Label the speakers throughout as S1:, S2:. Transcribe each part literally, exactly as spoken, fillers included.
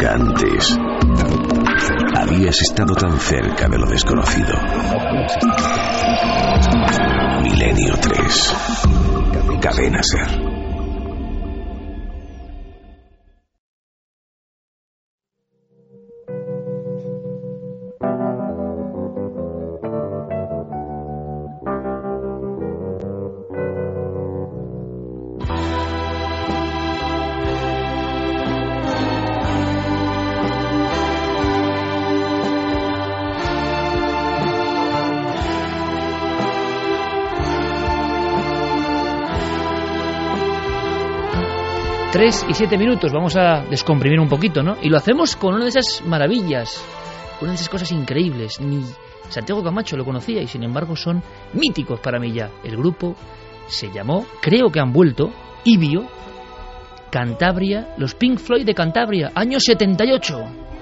S1: Nunca antes habías estado tan cerca de lo desconocido. Milenio tres. Cadena Ser.
S2: Tres y siete minutos, vamos a descomprimir un poquito, ¿no? Y lo hacemos con una de esas maravillas, una de esas cosas increíbles. Ni Santiago Camacho lo conocía y sin embargo son míticos para mí ya. El grupo se llamó, creo que han vuelto, Ibio, Cantabria, los Pink Floyd de Cantabria, año setenta y ocho.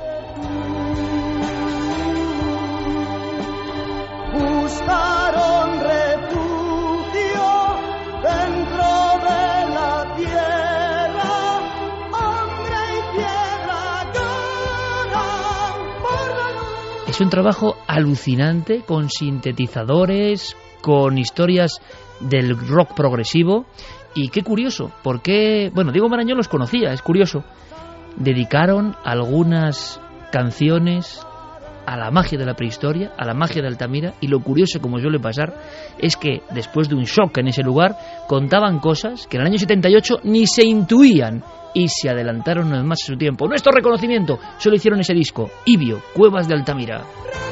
S3: Buscaron refugio dentro de la tierra, hombre y piedra lloran por la luz.
S2: Es un trabajo alucinante, con sintetizadores, con historias del rock progresivo. Y qué curioso, porque, bueno, Diego Marañón los conocía, es curioso. Dedicaron algunas canciones a la magia de la prehistoria, a la magia de Altamira, y lo curioso, como suele pasar, es que después de un shock en ese lugar, contaban cosas que en el año setenta y ocho ni se intuían y se adelantaron una vez más a su tiempo. Nuestro reconocimiento, solo hicieron ese disco, Ibio, Cuevas de Altamira.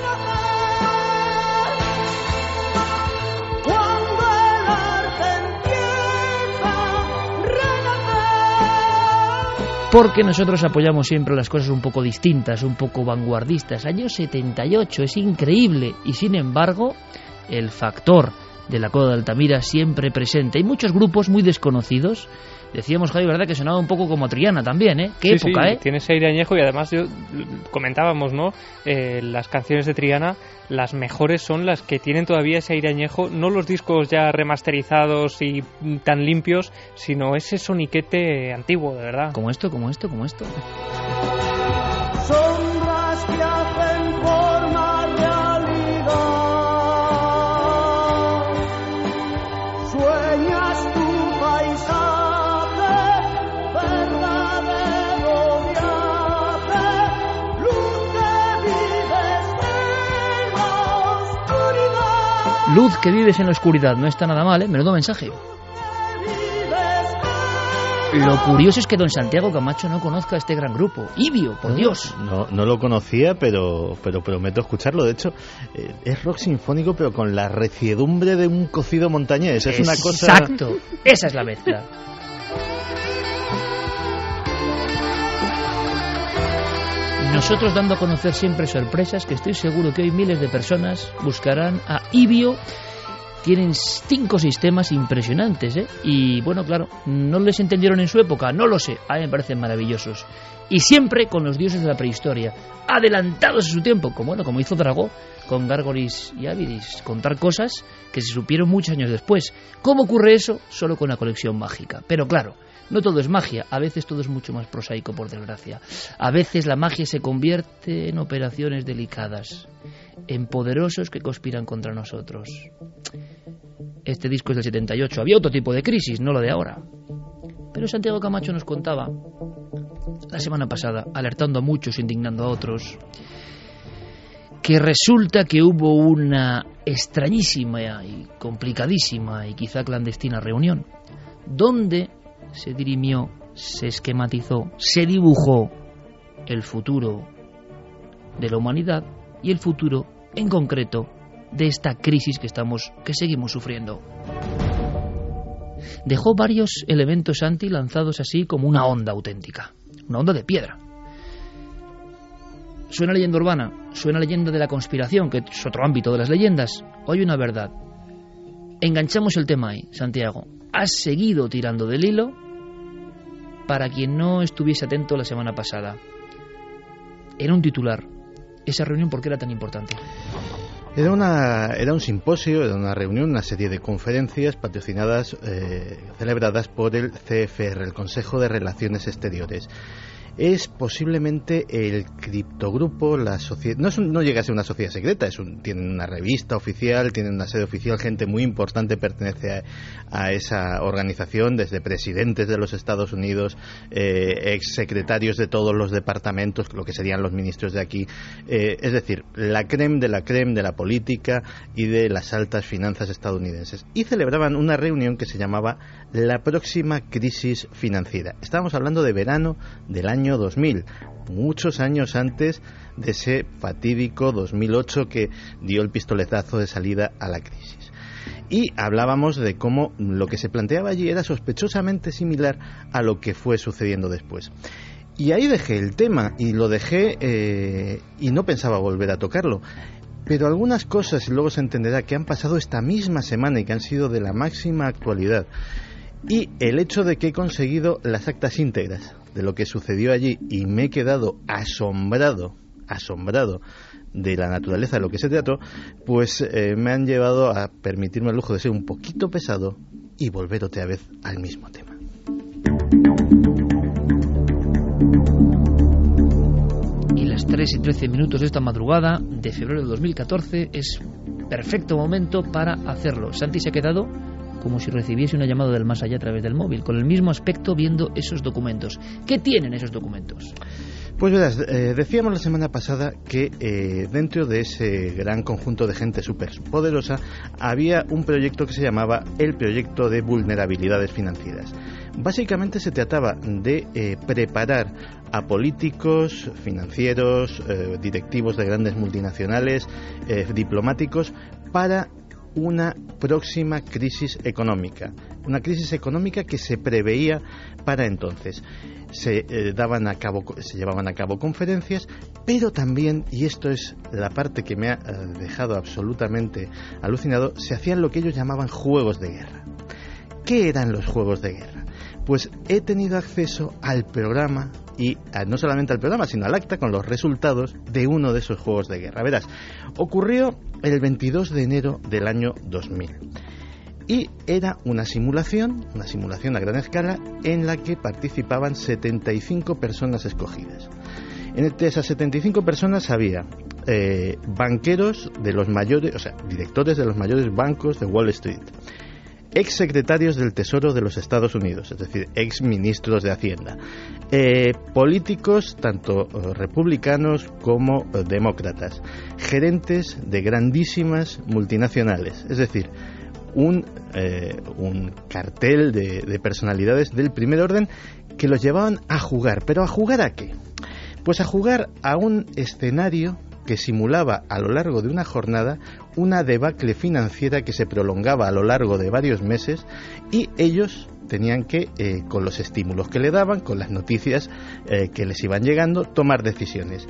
S2: Porque nosotros apoyamos siempre las cosas un poco distintas, un poco vanguardistas. Año setenta y ocho, es increíble. Y sin embargo, el factor de la Cueva de Altamira siempre presente. Hay muchos grupos muy desconocidos. Decíamos, Javi, ¿verdad? Que sonaba un poco como Triana también, ¿eh? Qué
S4: sí,
S2: época,
S4: sí,
S2: ¿eh?
S4: Tiene ese aire añejo y además yo comentábamos, ¿no? Eh, las canciones de Triana, las mejores son las que tienen todavía ese aire añejo, no los discos ya remasterizados y tan limpios, sino ese soniquete antiguo, de verdad.
S2: Como esto, como esto, como esto.
S3: Sombras que hacen forma realidad. Sueñas tu paisaje, verdadero viaje, luz que vives en la oscuridad.
S2: Luz que vives en la oscuridad, no está nada mal, ¿eh? Menudo mensaje. Lo curioso es que don Santiago Camacho no conozca a este gran grupo, Ibio, por
S5: no,
S2: Dios.
S5: No, no lo conocía, pero, pero prometo escucharlo. De hecho, eh, es rock sinfónico, pero con la reciedumbre de un cocido montañés. Es una cosa...
S2: Exacto, esa es la mezcla. Nosotros dando a conocer siempre sorpresas que estoy seguro que hoy miles de personas buscarán a Ibio. Tienen cinco sistemas impresionantes, ¿eh? Y bueno, claro, no les entendieron en su época, no lo sé, a mí me parecen maravillosos. Y siempre con los dioses de la prehistoria, adelantados a su tiempo, como, bueno, como hizo Dragó con Gárgoris y Ávidis, contar cosas que se supieron muchos años después. ¿Cómo ocurre eso? Solo con la conexión mágica. Pero claro, no todo es magia, a veces todo es mucho más prosaico, por desgracia. A veces la magia se convierte en operaciones delicadas, en poderosos que conspiran contra nosotros. Este disco es del setenta y ocho, había otro tipo de crisis, no lo de ahora. Pero Santiago Camacho nos contaba la semana pasada, alertando a muchos, indignando a otros, que resulta que hubo una extrañísima y complicadísima y quizá clandestina reunión, donde se dirimió, se esquematizó, se dibujó el futuro de la humanidad y el futuro, en concreto, de esta crisis que estamos, que seguimos sufriendo. Dejó varios elementos anti lanzados así como una onda auténtica, una onda de piedra. Suena leyenda urbana, suena leyenda de la conspiración, que es otro ámbito de las leyendas. Hoy una verdad. Enganchamos el tema ahí, Santiago. Has seguido tirando del hilo para quien no estuviese atento la semana pasada. Era un titular. Esa reunión, ¿por qué era tan importante?
S5: Era una era un simposio, era una reunión, una serie de conferencias patrocinadas, eh, celebradas por el C F R, el Consejo de Relaciones Exteriores. es posiblemente el criptogrupo, la sociedad, no, es un, no llega a ser una sociedad secreta, es un, tienen una revista oficial, tienen una sede oficial, gente muy importante pertenece a, a esa organización, desde presidentes de los Estados Unidos, eh, exsecretarios de todos los departamentos, lo que serían los ministros de aquí, eh, es decir, la creme de la creme de la política y de las altas finanzas estadounidenses. Y celebraban una reunión que se llamaba la próxima crisis financiera. Estábamos hablando de verano del año dos mil, muchos años antes de ese fatídico dos mil ocho que dio el pistoletazo de salida a la crisis. Y hablábamos de cómo lo que se planteaba allí era sospechosamente similar a lo que fue sucediendo después. Y ahí dejé el tema, y lo dejé eh, y no pensaba volver a tocarlo. Pero algunas cosas, y luego se entenderá, que han pasado esta misma semana y que han sido de la máxima actualidad. Y el hecho de que he conseguido las actas íntegras de lo que sucedió allí y me he quedado asombrado, asombrado de la naturaleza de lo que se trató, pues eh, me han llevado a permitirme el lujo de ser un poquito pesado y volver otra vez al mismo tema.
S2: Y las tres y trece minutos de esta madrugada de febrero de dos mil catorce es perfecto momento para hacerlo. Santi se ha quedado como si recibiese una llamada del más allá a través del móvil, con el mismo aspecto viendo esos documentos. ¿Qué tienen esos documentos?
S5: Pues verás, eh, decíamos la semana pasada que eh, dentro de ese gran conjunto de gente súper poderosa había un proyecto que se llamaba el Proyecto de Vulnerabilidades Financieras. Básicamente se trataba de eh, preparar a políticos, financieros, eh, directivos de grandes multinacionales, eh, diplomáticos, para una próxima crisis económica, una crisis económica que se preveía para entonces. Se eh, daban a cabo, se llevaban a cabo conferencias, pero también, y esto es la parte que me ha eh, dejado absolutamente alucinado, se hacían lo que ellos llamaban juegos de guerra. ¿Qué eran los juegos de guerra? Pues he tenido acceso al programa, y a, no solamente al programa, sino al acta con los resultados de uno de esos juegos de guerra. Verás, ocurrió el veintidós de enero del año dos mil. Y era una simulación, una simulación a gran escala, en la que participaban setenta y cinco personas escogidas. Entre esas setenta y cinco personas había eh, banqueros de los mayores, o sea, directores de los mayores bancos de Wall Street, ex secretarios del Tesoro de los Estados Unidos, es decir, ex ministros de Hacienda, eh, políticos tanto eh, republicanos como eh, demócratas, gerentes de grandísimas multinacionales, es decir, un, eh, un cartel de, de personalidades del primer orden que los llevaban a jugar. ¿Pero a jugar a qué? Pues a jugar a un escenario que simulaba a lo largo de una jornada una debacle financiera que se prolongaba a lo largo de varios meses, y ellos tenían que, eh, con los estímulos que le daban, con las noticias eh, que les iban llegando, tomar decisiones.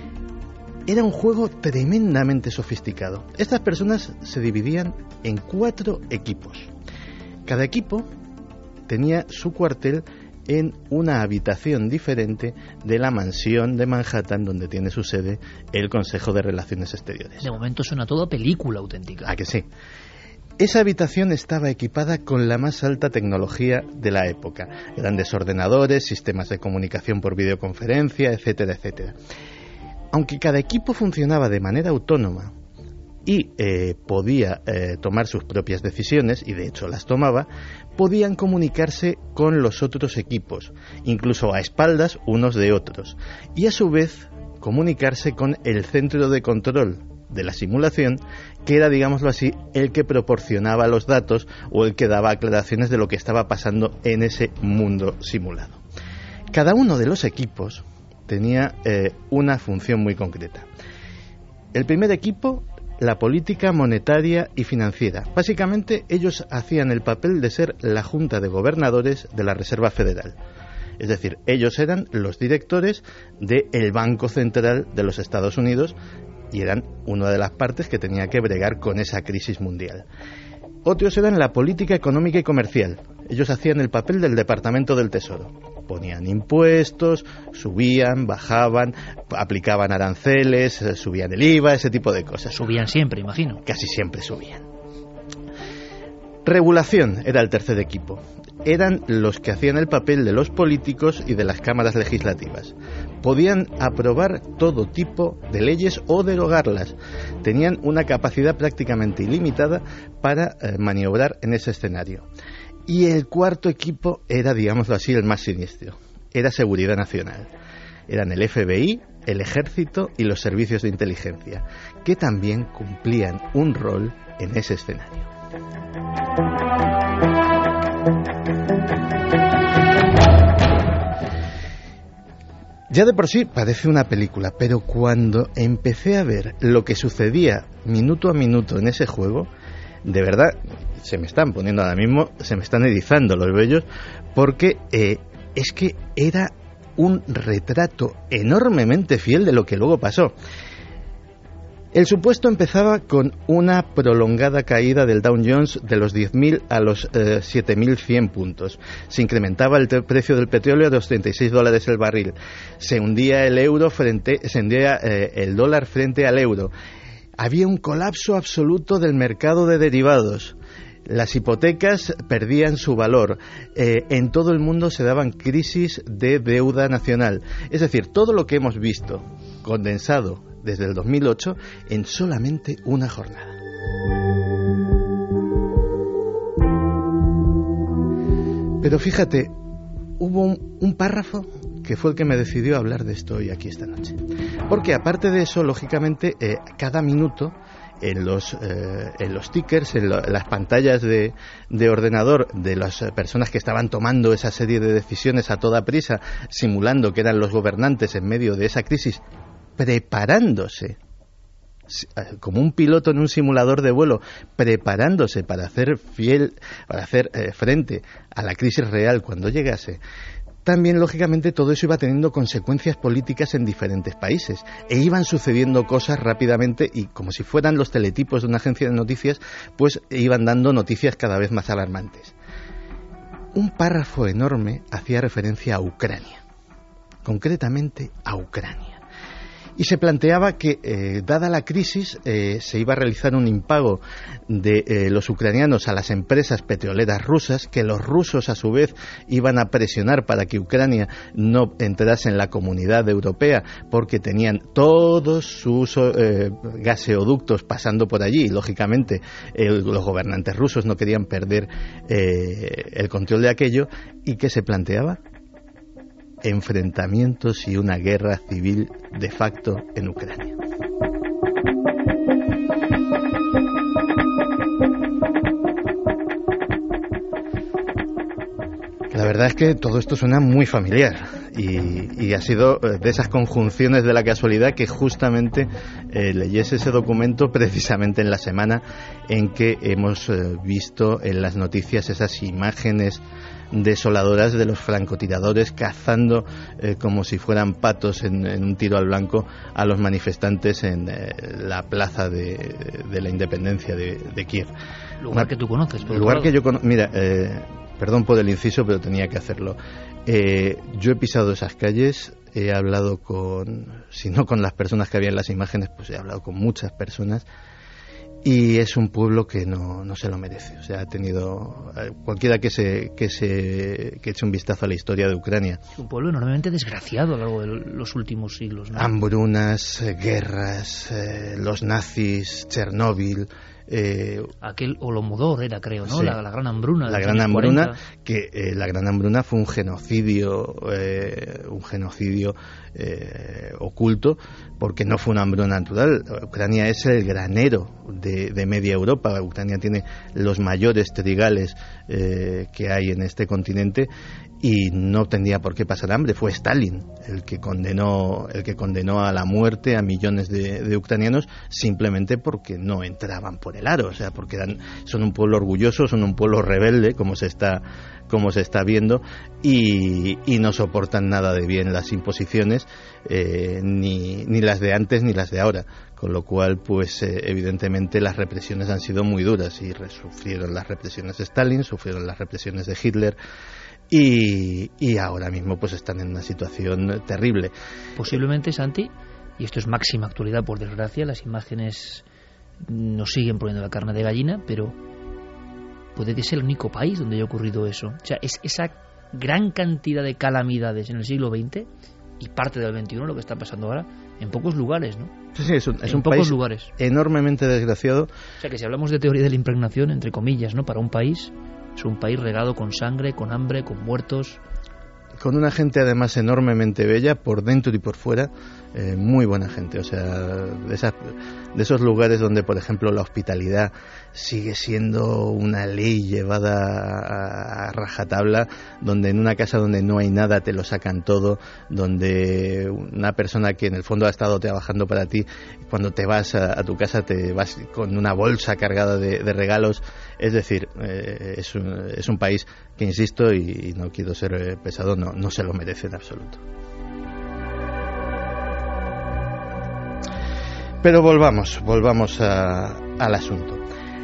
S5: Era un juego tremendamente sofisticado. Estas personas se dividían en cuatro equipos. Cada equipo tenía su cuartel en una habitación diferente de la mansión de Manhattan donde tiene su sede el Consejo de Relaciones Exteriores.
S2: De momento suena todo a película auténtica.
S5: ¿A que sí? Esa habitación estaba equipada con la más alta tecnología de la época. Grandes ordenadores, sistemas de comunicación por videoconferencia, etcétera, etcétera. Aunque cada equipo funcionaba de manera autónoma y eh, podía eh, tomar sus propias decisiones, y de hecho las tomaba, podían comunicarse con los otros equipos, incluso a espaldas unos de otros, y a su vez comunicarse con el centro de control de la simulación, que era, digámoslo así, el que proporcionaba los datos o el que daba aclaraciones de lo que estaba pasando en ese mundo simulado. Cada uno de los equipos tenía eh, una función muy concreta. El primer equipo, la política monetaria y financiera. Básicamente ellos hacían el papel de ser la Junta de Gobernadores de la Reserva Federal. Es decir, ellos eran los directores del Banco Central de los Estados Unidos y eran una de las partes que tenía que bregar con esa crisis mundial. Otros eran la política económica y comercial. Ellos hacían el papel del Departamento del Tesoro. Ponían impuestos, subían, bajaban, aplicaban aranceles, subían el I V A, ese tipo de cosas.
S2: Subían siempre, imagino.
S5: Casi siempre subían. Regulación era el tercer equipo. eran los que hacían el papel de los políticos y de las cámaras legislativas. Podían aprobar todo tipo de leyes o derogarlas. Tenían una capacidad prácticamente ilimitada para eh, maniobrar en ese escenario. Y el cuarto equipo era, digámoslo así, el más siniestro. Era Seguridad Nacional. Eran el F B I, el Ejército y los servicios de inteligencia, que también cumplían un rol en ese escenario. Ya de por sí parece una película, pero cuando empecé a ver lo que sucedía minuto a minuto en ese juego, de verdad se me están poniendo ahora mismo, se me están erizando los vellos, porque eh, es que era un retrato enormemente fiel de lo que luego pasó. El supuesto empezaba con una prolongada caída del Dow Jones de los diez mil a los eh, siete mil cien puntos. Se incrementaba el precio del petróleo a los treinta y seis dólares el barril. Se hundía el euro frente, se hundía eh, el dólar frente al euro. Había un colapso absoluto del mercado de derivados. Las hipotecas perdían su valor. Eh, en todo el mundo se daban crisis de deuda nacional. Es decir, todo lo que hemos visto condensado desde el dos mil ocho en solamente una jornada. Pero fíjate, hubo un, un párrafo que fue el que me decidió hablar de esto hoy aquí esta noche. Porque aparte de eso, lógicamente, eh, cada minuto en los, eh, en los tickers, en, lo, en las pantallas de, de ordenador de las personas que estaban tomando esa serie de decisiones a toda prisa, simulando que eran los gobernantes en medio de esa crisis, preparándose, como un piloto en un simulador de vuelo, preparándose para hacer fiel, para hacer eh, frente a la crisis real cuando llegase. También, lógicamente, todo eso iba teniendo consecuencias políticas en diferentes países e iban sucediendo cosas rápidamente y, como si fueran los teletipos de una agencia de noticias, pues iban dando noticias cada vez más alarmantes. Un párrafo enorme hacía referencia a Ucrania, concretamente a Ucrania. Y se planteaba que, eh, dada la crisis, eh, se iba a realizar un impago de eh, los ucranianos a las empresas petroleras rusas, que los rusos, a su vez, iban a presionar para que Ucrania no entrase en la comunidad europea, porque tenían todos sus eh, gaseoductos pasando por allí, y, lógicamente, eh, los gobernantes rusos no querían perder eh, el control de aquello. ¿Y qué se planteaba? Enfrentamientos y una guerra civil de facto en Ucrania. La verdad es que todo esto suena muy familiar y, y ha sido de esas conjunciones de la casualidad que justamente eh, leyese ese documento precisamente en la semana en que hemos eh, visto en las noticias esas imágenes desoladoras de los francotiradores cazando eh, como si fueran patos en, en un tiro al blanco a los manifestantes en eh, la plaza de, de la independencia de, de Kiev.
S2: Lugar Una, que tú conoces. Por
S5: lugar que yo conozco. Mira, eh, perdón por el inciso, pero tenía que hacerlo. Eh, yo he pisado esas calles, he hablado con, si no con las personas que había en las imágenes, pues he hablado con muchas personas. Y es un pueblo que no, no se lo merece. O sea, ha tenido cualquiera que se que se que eche un vistazo a la historia de Ucrania.
S2: Es un pueblo enormemente desgraciado a lo largo de los últimos siglos, ¿no?
S5: Hambrunas, eh, guerras, eh, los nazis, Chernóbil. Eh,
S2: Aquel Holomodor era, creo, ¿no?
S5: Sí,
S2: la, la gran hambruna.
S5: La gran hambruna, que eh, la gran hambruna fue un genocidio, eh, un genocidio eh, oculto, porque no fue una hambruna natural. Ucrania es el granero de, de media Europa. Ucrania tiene los mayores trigales eh, que hay en este continente y no tendría por qué pasar hambre. Fue Stalin el que condenó, el que condenó a la muerte a millones de, de ucranianos simplemente porque no entraban por el aro, o sea, porque eran, son un pueblo orgulloso, son un pueblo rebelde, como se está, como se está viendo, y, y no soportan nada de bien las imposiciones, eh, ni, ni las de antes ni las de ahora, con lo cual, pues eh, evidentemente las represiones han sido muy duras y sufrieron las represiones de Stalin, sufrieron las represiones de Hitler. Y, y ahora mismo pues están en una situación terrible.
S2: Posiblemente, Santi, y esto es máxima actualidad por desgracia, las imágenes nos siguen poniendo la carne de gallina, pero puede que sea el único país donde haya ocurrido eso. O sea, es esa gran cantidad de calamidades en el siglo veinte y parte del veintiuno, lo que está pasando ahora, en pocos lugares, ¿no?
S5: Sí, sí, es un, es
S2: en
S5: un
S2: pocos
S5: país
S2: lugares.
S5: enormemente desgraciado.
S2: O sea, que si hablamos de teoría de la impregnación, entre comillas, ¿no? Para un país, es un país regado con sangre, con hambre, con muertos.
S5: Con una gente además enormemente bella por dentro y por fuera, eh, muy buena gente, o sea, de, esas, de esos lugares donde, por ejemplo, la hospitalidad sigue siendo una ley llevada a, a rajatabla, donde en una casa donde no hay nada te lo sacan todo, donde una persona que en el fondo ha estado trabajando para ti, cuando te vas a, a tu casa te vas con una bolsa cargada de, de regalos. Es decir, eh, es, un, es un país que, insisto, y, y no quiero ser eh, pesado, no, no se lo merece en absoluto. Pero volvamos, volvamos a, al asunto.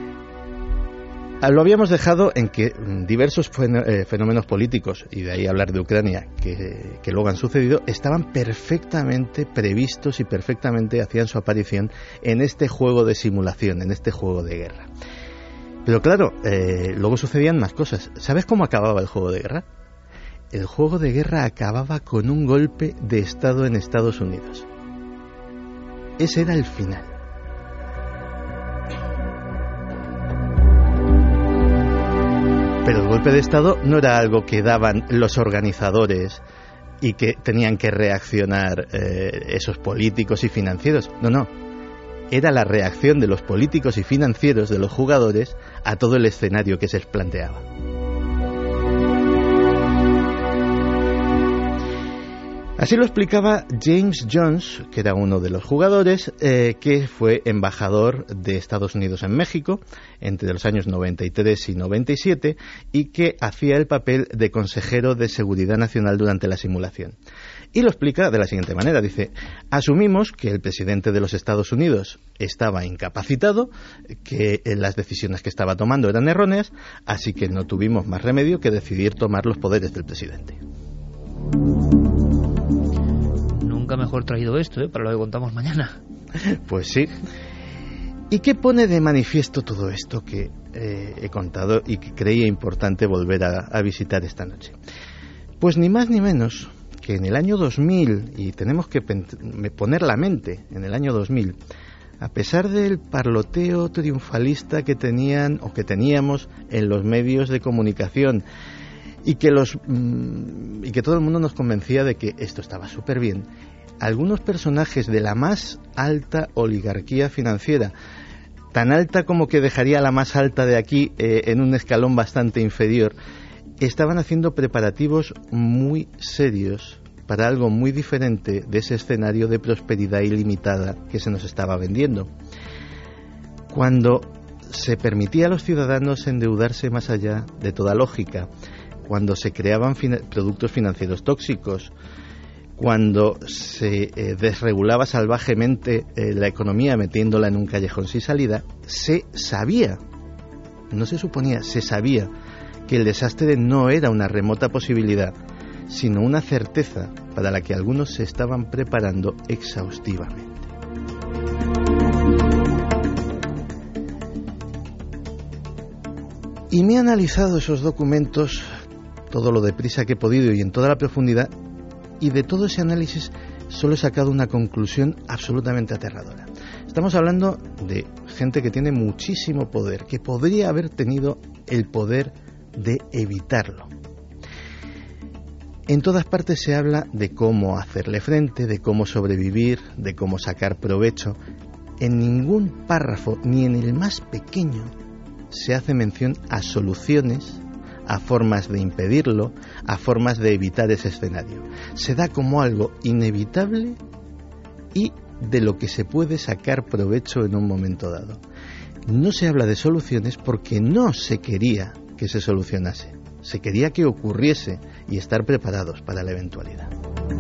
S5: Lo habíamos dejado en que diversos fenómenos políticos, y de ahí hablar de Ucrania, que, que luego han sucedido, estaban perfectamente previstos y perfectamente hacían su aparición en este juego de simulación, en este juego de guerra. Pero claro, eh, luego sucedían más cosas. ¿Sabes cómo acababa el juego de guerra? El juego de guerra acababa con un golpe de Estado en Estados Unidos. Ese era el final. Pero el golpe de Estado no era algo que daban los organizadores y que tenían que reaccionar eh, esos políticos y financieros. No, no. Era la reacción de los políticos y financieros, de los jugadores, a todo el escenario que se les planteaba. Así lo explicaba James Jones, que era uno de los jugadores, eh, que fue embajador de Estados Unidos en México entre los años noventa y tres y noventa y siete, y que hacía el papel de consejero de Seguridad Nacional durante la simulación. Y lo explica de la siguiente manera, dice: asumimos que el presidente de los Estados Unidos estaba incapacitado, que las decisiones que estaba tomando eran erróneas, así que no tuvimos más remedio que decidir tomar los poderes del presidente.
S2: Nunca mejor traído esto, ¿eh? Para lo que contamos mañana.
S5: Pues sí. ¿Y qué pone de manifiesto todo esto que eh, he contado y que creía importante volver a, a visitar esta noche? Pues ni más ni menos que en el año dos mil, y tenemos que poner la mente en el año dos mil, a pesar del parloteo triunfalista que tenían o que teníamos en los medios de comunicación, y que los mmm, y que todo el mundo nos convencía de que esto estaba súper bien, algunos personajes de la más alta oligarquía financiera, tan alta como que dejaría a la más alta de aquí eh, en un escalón bastante inferior, estaban haciendo preparativos muy serios para algo muy diferente de ese escenario de prosperidad ilimitada que se nos estaba vendiendo. Cuando se permitía a los ciudadanos endeudarse más allá de toda lógica, cuando se creaban fin- productos financieros tóxicos, cuando se eh, desregulaba salvajemente eh, la economía metiéndola en un callejón sin salida, se sabía, no se suponía, se sabía que el desastre no era una remota posibilidad, sino una certeza para la que algunos se estaban preparando exhaustivamente. Y me he analizado esos documentos, todo lo deprisa que he podido y en toda la profundidad, y de todo ese análisis solo he sacado una conclusión absolutamente aterradora. Estamos hablando de gente que tiene muchísimo poder, que podría haber tenido el poder de evitarlo. En todas partes se habla de cómo hacerle frente, de cómo sobrevivir, de cómo sacar provecho. En ningún párrafo, ni en el más pequeño, se hace mención a soluciones, a formas de impedirlo, a formas de evitar ese escenario. Se da como algo inevitable y de lo que se puede sacar provecho en un momento dado. No se habla de soluciones porque no se quería que se solucionase. Se quería que ocurriese y estar preparados para la eventualidad.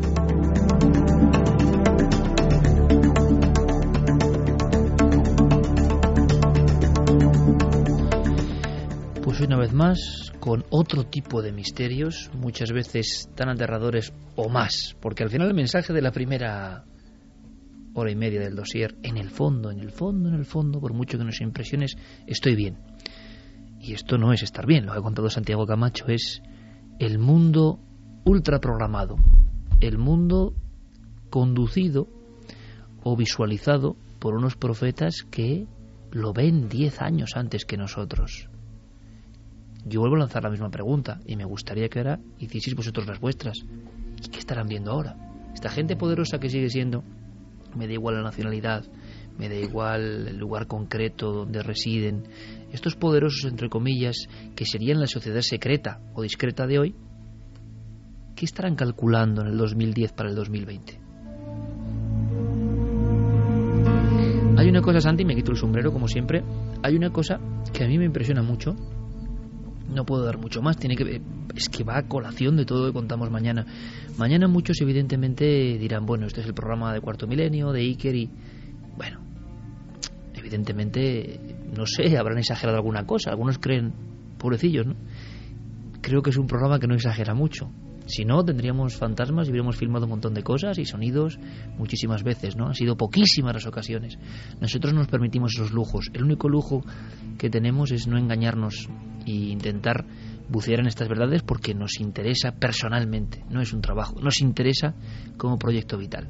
S2: Pues una vez más, con otro tipo de misterios, muchas veces tan aterradores o más, porque al final el mensaje de la primera hora y media del dossier, en el fondo, en el fondo, en el fondo, por mucho que nos impresiones, estoy bien. Y y esto no es estar bien, lo que ha contado Santiago Camacho es el mundo ultraprogramado, el mundo conducido o visualizado por unos profetas que lo ven diez años antes que nosotros. Yo vuelvo a lanzar la misma pregunta y me gustaría que ahora hicieseis vosotros las vuestras. ¿Y qué estarán viendo ahora? Esta gente poderosa que sigue siendo, me da igual la nacionalidad, me da igual el lugar concreto donde residen, estos poderosos, entre comillas, que serían la sociedad secreta o discreta de hoy, ¿qué estarán calculando en el dos mil diez para el dos mil veinte? Hay una cosa, Santi, me quito el sombrero como siempre, hay una cosa que a mí me impresiona mucho, no puedo dar mucho más, tiene que es que va a colación de todo lo que contamos mañana. Mañana muchos evidentemente dirán, bueno, este es el programa de Cuarto Milenio, de Iker y... Bueno, evidentemente, no sé, habrán exagerado alguna cosa, algunos creen, pobrecillos, ¿no? Creo que es un programa que no exagera mucho. Si no, tendríamos fantasmas y hubiéramos filmado un montón de cosas y sonidos muchísimas veces, ¿no? Han sido poquísimas las ocasiones. Nosotros nos permitimos esos lujos. El único lujo que tenemos es no engañarnos e intentar bucear en estas verdades porque nos interesa personalmente, no es un trabajo, nos interesa como proyecto vital.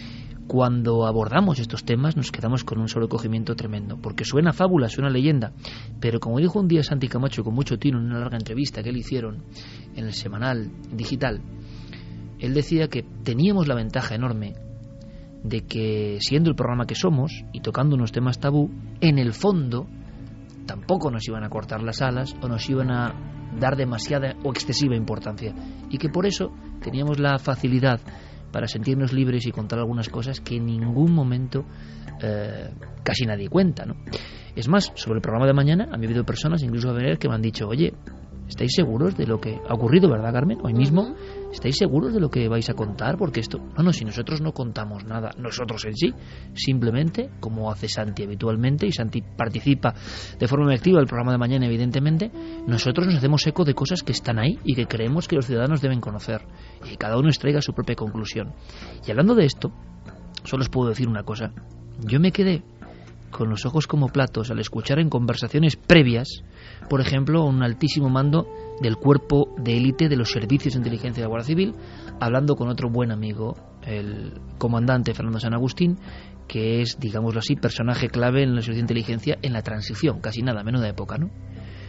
S2: Cuando abordamos estos temas nos quedamos con un sobrecogimiento tremendo, porque suena fábula, suena leyenda, pero como dijo un día Santi Camacho con mucho tino en una larga entrevista que le hicieron en el semanal digital, él decía que teníamos la ventaja enorme de que, siendo el programa que somos y tocando unos temas tabú, en el fondo tampoco nos iban a cortar las alas o nos iban a dar demasiada o excesiva importancia, y que por eso teníamos la facilidad para sentirnos libres y contar algunas cosas que en ningún momento eh, casi nadie cuenta, ¿no? Es más, sobre el programa de mañana a mí ha habido personas, incluso a ver, que me han dicho, oye, ¿estáis seguros de lo que ha ocurrido, verdad, Carmen? Hoy mismo, ¿estáis seguros de lo que vais a contar? Porque esto, no, no, si nosotros no contamos nada, nosotros en sí, simplemente, como hace Santi habitualmente, y Santi participa de forma muy activa del programa de mañana, evidentemente, nosotros nos hacemos eco de cosas que están ahí y que creemos que los ciudadanos deben conocer, y que cada uno extraiga su propia conclusión. Y hablando de esto, solo os puedo decir una cosa, yo me quedé con los ojos como platos al escuchar en conversaciones previas, por ejemplo, un altísimo mando del cuerpo de élite de los servicios de inteligencia de la Guardia Civil, hablando con otro buen amigo, el comandante Fernando San Agustín, que es, digámoslo así, personaje clave en la servicio de inteligencia en la transición, casi nada, menuda época, ¿no?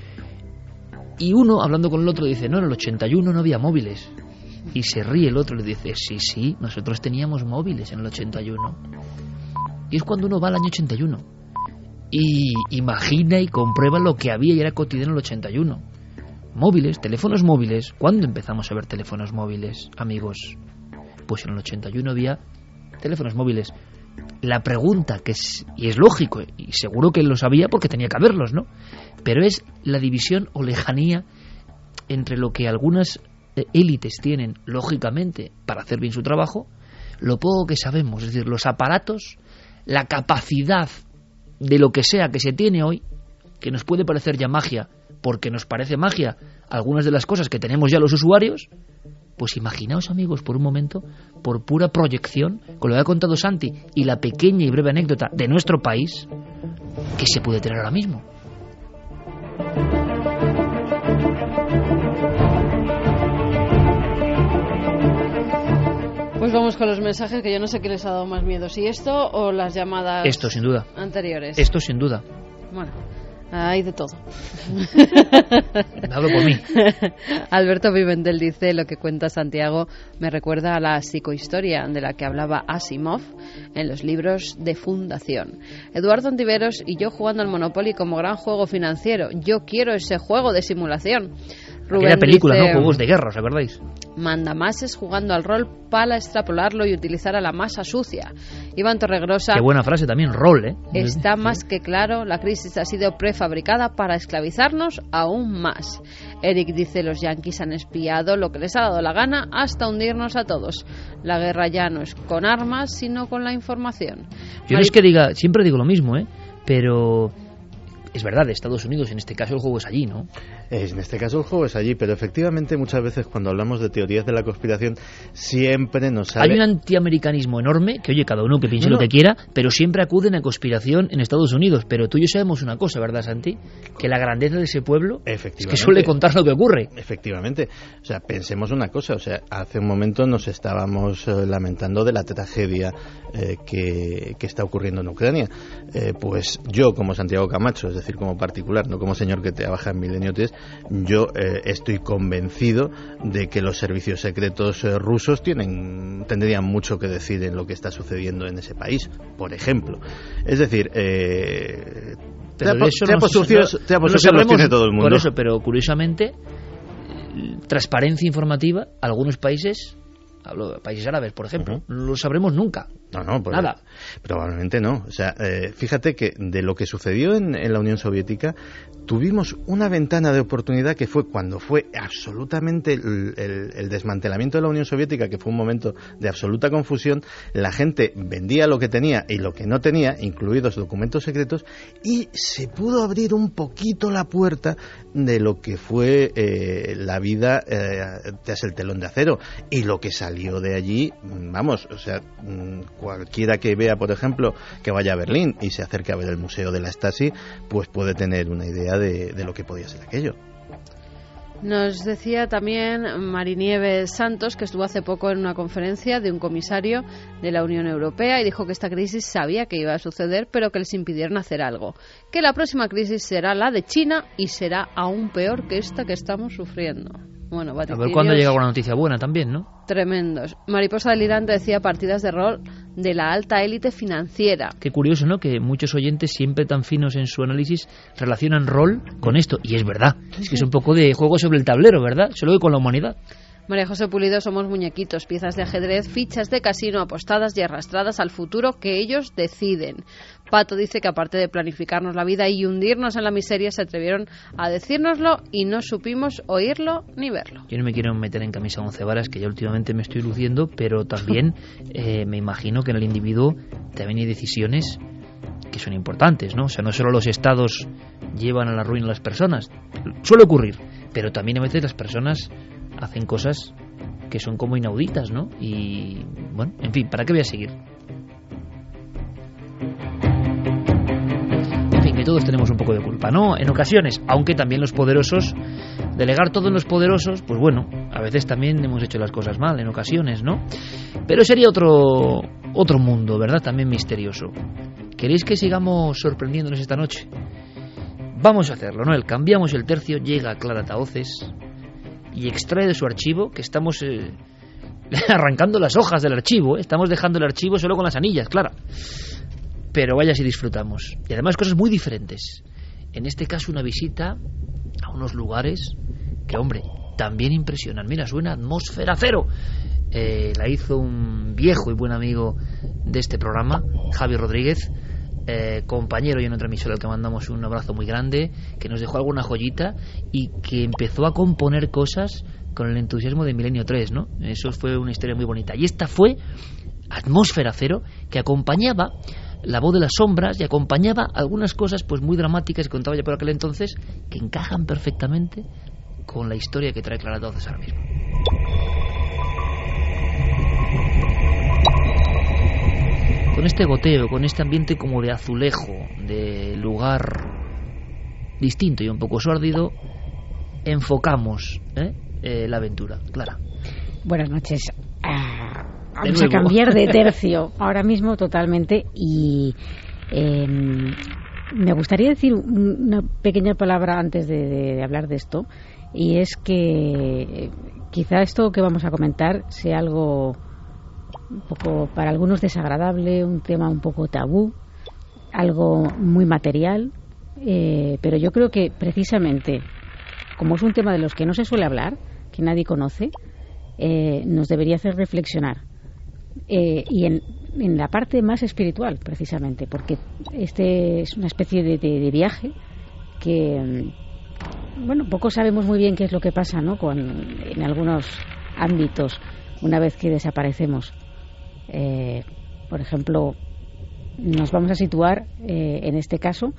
S2: Y uno, hablando con el otro, dice, no, en el ochenta y uno no había móviles. Y se ríe el otro y le dice, sí, sí, nosotros teníamos móviles en el ochenta y uno. Y es cuando uno va al año ochenta y uno y imagina y comprueba lo que había y era cotidiano en el ochenta y uno. Móviles, teléfonos móviles. ¿Cuándo empezamos a ver teléfonos móviles, amigos? Pues en el ochenta y uno había teléfonos móviles. La pregunta, que es, y es lógico, y seguro que él lo sabía porque tenía que haberlos, ¿no? Pero es la división o lejanía entre lo que algunas élites tienen, lógicamente, para hacer bien su trabajo, lo poco que sabemos, es decir, los aparatos, la capacidad de lo que sea que se tiene hoy, que nos puede parecer ya magia, porque nos parece magia algunas de las cosas que tenemos ya los usuarios, pues imaginaos, amigos, por un momento, por pura proyección, con lo que ha contado Santi y la pequeña y breve anécdota de nuestro país, que se puede tener ahora mismo.
S6: Pues vamos con los mensajes, que yo no sé qué les ha dado más miedo, si esto o las llamadas
S2: esto, sin duda.
S6: Anteriores.
S2: Esto, sin duda.
S6: Bueno, hay de todo.
S2: Hablo por mí.
S6: Alberto Pimentel dice, lo que cuenta Santiago me recuerda a la psicohistoria de la que hablaba Asimov en los libros de Fundación. Eduardo Antiveros y yo jugando al Monopoly como gran juego financiero. Yo quiero ese juego de simulación. Rubén
S2: Aquella película,
S6: dice,
S2: ¿no? Juegos de guerra, ¿os acordáis?
S6: Mandamases jugando al rol para extrapolarlo y utilizar a la masa sucia. Iván Torregrosa.
S2: Qué buena frase también, rol, ¿eh?
S6: Está más que claro, la crisis ha sido prefabricada para esclavizarnos aún más. Eric dice, los yanquis han espiado lo que les ha dado la gana hasta hundirnos a todos. La guerra ya no es con armas, sino con la información.
S2: Yo no es que diga, siempre digo lo mismo, ¿eh? Pero es verdad, de Estados Unidos, en este caso el juego es allí, ¿no?
S5: Es, en este caso el juego es allí, pero efectivamente muchas veces cuando hablamos de teorías de la conspiración siempre nos sale...
S2: Hay un antiamericanismo enorme, que oye, cada uno que piense
S5: no,
S2: lo que quiera, pero siempre acuden a conspiración en Estados Unidos. Pero tú y yo sabemos una cosa, ¿verdad, Santi? Que la grandeza de ese pueblo es que suele contar lo que ocurre.
S5: Efectivamente. O sea, pensemos una cosa, o sea, hace un momento nos estábamos eh, lamentando de la tragedia eh, que, que está ocurriendo en Ucrania. Eh, pues yo, como Santiago Camacho, es decir, como particular, no como señor que trabaja en Milenio tres, yo eh, estoy convencido de que los servicios secretos eh, rusos tienen tendrían mucho que decir en lo que está sucediendo en ese país, por ejemplo. Es decir, eh, trapos sucios los tiene todo el mundo.
S2: Por eso, pero curiosamente, transparencia informativa, algunos países, hablo, países árabes, por ejemplo, uh-huh. no lo sabremos nunca.
S5: No, no, pues,
S2: nada.
S5: Probablemente no. O sea, eh, fíjate que de lo que sucedió en, en la Unión Soviética tuvimos una ventana de oportunidad que fue cuando fue absolutamente el, el, el desmantelamiento de la Unión Soviética, que fue un momento de absoluta confusión. La gente vendía lo que tenía y lo que no tenía, incluidos documentos secretos, y se pudo abrir un poquito la puerta de lo que fue eh, la vida eh, tras el telón de acero. Y lo que salió de allí, vamos, o sea, cualquiera que vea, por ejemplo, que vaya a Berlín y se acerque a ver el Museo de la Stasi, pues puede tener una idea de, de lo que podía ser aquello.
S6: Nos decía también Marinieves Santos, que estuvo hace poco en una conferencia de un comisario de la Unión Europea y dijo que esta crisis sabía que iba a suceder, pero que les impidieron hacer algo. Que la próxima crisis será la de China y será aún peor que esta que estamos sufriendo. Bueno,
S2: a ver cuándo llega una noticia buena también, ¿no?
S6: Tremendos. Mariposa Delirante decía partidas de rol de la alta élite financiera.
S2: Qué curioso, ¿no? Que muchos oyentes, siempre tan finos en su análisis, relacionan rol con esto. Y es verdad. Es que es un poco de juego sobre el tablero, ¿verdad? Solo que con la humanidad.
S6: María José Pulido, somos muñequitos, piezas de ajedrez, fichas de casino apostadas y arrastradas al futuro que ellos deciden. Pato dice que aparte de planificarnos la vida y hundirnos en la miseria, se atrevieron a decírnoslo y no supimos oírlo ni verlo.
S2: Yo no me quiero meter en camisa once varas, que ya últimamente me estoy luciendo, pero también eh, me imagino que en el individuo también hay decisiones que son importantes, ¿no? O sea, no solo los estados llevan a la ruina a las personas, suele ocurrir, pero también a veces las personas hacen cosas que son como inauditas, ¿no? Y, bueno, en fin, ¿para qué voy a seguir? En fin, que todos tenemos un poco de culpa, ¿no? En ocasiones, aunque también los poderosos, delegar todo en los poderosos, pues bueno, a veces también hemos hecho las cosas mal, en ocasiones, ¿no? Pero sería otro, otro mundo, ¿verdad? También misterioso. ¿Queréis que sigamos sorprendiéndonos esta noche? Vamos a hacerlo, ¿no? El cambiamos el tercio, llega Clara Tahoces y extrae de su archivo, que estamos eh, arrancando las hojas del archivo, ¿eh? Estamos dejando el archivo solo con las anillas, Clara. Pero vaya si disfrutamos. Y además cosas muy diferentes. En este caso una visita a unos lugares que, hombre, también impresionan. Mira, suena Atmósfera Cero. Eh, la hizo un viejo y buen amigo de este programa, Javi Rodríguez, Eh, compañero y en otra emisora al que mandamos un abrazo muy grande, que nos dejó alguna joyita y que empezó a componer cosas con el entusiasmo de Milenio tres, ¿no? Eso fue una historia muy bonita. Y esta fue Atmósfera Cero, que acompañaba La Voz de las Sombras y acompañaba algunas cosas pues muy dramáticas que contaba ya por aquel entonces, que encajan perfectamente con la historia que trae Clara Tahoces ahora mismo. Con este goteo, con este ambiente como de azulejo, de lugar distinto y un poco sórdido, enfocamos ¿eh? Eh, la aventura. Clara.
S7: Buenas noches. Ah, vamos a cambiar de tercio ahora mismo totalmente y eh, me gustaría decir una pequeña palabra antes de, de, de hablar de esto, y es que quizá esto que vamos a comentar sea algo un poco para algunos desagradable, un tema un poco tabú, algo muy material, eh, pero yo creo que precisamente como es un tema de los que no se suele hablar, que nadie conoce, eh, nos debería hacer reflexionar eh, y en, en la parte más espiritual precisamente, porque este es una especie de, de, de viaje que, bueno, poco sabemos muy bien qué es lo que pasa, ¿no? Con, en algunos ámbitos una vez que desaparecemos. Eh, por ejemplo, nos vamos a situar eh, en este caso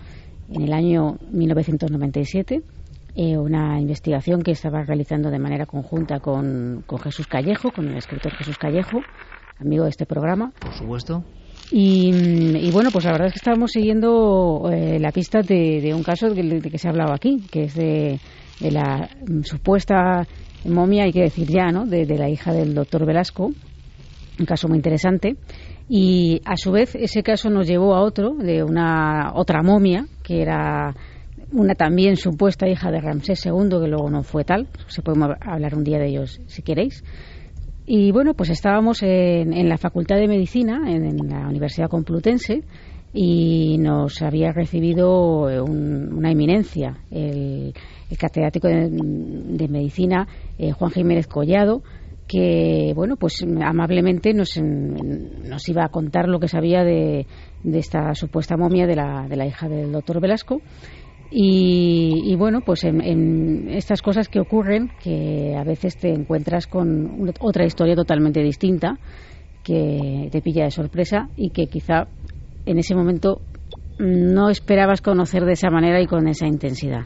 S7: en el año mil novecientos noventa y siete, eh, una investigación que estaba realizando de manera conjunta con, con Jesús Callejo, con el escritor Jesús Callejo, amigo de este programa.
S2: Por supuesto.
S7: Y, y bueno, pues la verdad es que estábamos siguiendo eh, la pista de, de un caso de, de que se ha hablado aquí, que es de, de la um, supuesta momia, hay que decir ya, ¿no?, de, de la hija del doctor Velasco, un caso muy interesante. Y a su vez ese caso nos llevó a otro, de una otra momia, que era una también supuesta hija de Ramsés segundo, que luego no fue tal. Se podemos hablar un día de ellos si queréis. Y bueno, pues estábamos en, en la Facultad de Medicina, en, en la Universidad Complutense, y nos había recibido un, una eminencia, el, el catedrático de, de Medicina, eh, Juan Jiménez Collado, que bueno, pues amablemente nos, nos iba a contar lo que sabía de, de esta supuesta momia de la, de la hija del doctor Velasco. Y, y bueno, pues en, en estas cosas que ocurren, que a veces te encuentras con una, otra historia totalmente distinta, que te pilla de sorpresa y que quizá en ese momento no esperabas conocer de esa manera y con esa intensidad.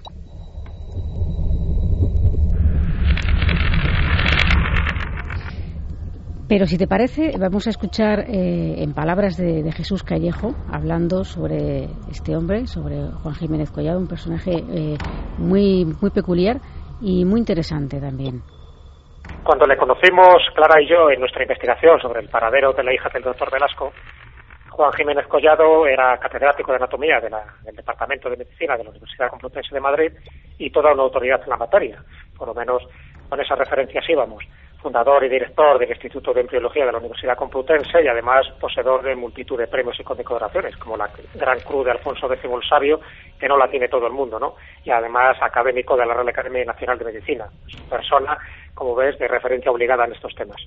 S7: Pero si te parece, vamos a escuchar eh, en palabras de, de Jesús Callejo, hablando sobre este hombre, sobre Juan Jiménez Collado, un personaje eh, muy, muy peculiar y muy interesante también.
S8: Cuando le conocimos, Clara y yo, en nuestra investigación sobre el paradero de la hija del doctor Velasco, Juan Jiménez Collado era catedrático de anatomía de la, del Departamento de Medicina de la Universidad Complutense de Madrid y toda una autoridad en la materia. Por lo menos con esas referencias íbamos. Fundador y director del Instituto de Embriología de la Universidad Complutense y además poseedor de multitud de premios y condecoraciones, como la Gran Cruz de Alfonso X el Sabio, que no la tiene todo el mundo, ¿no? Y además académico de la Real Academia Nacional de Medicina. Es una persona, como ves, de referencia obligada en estos temas.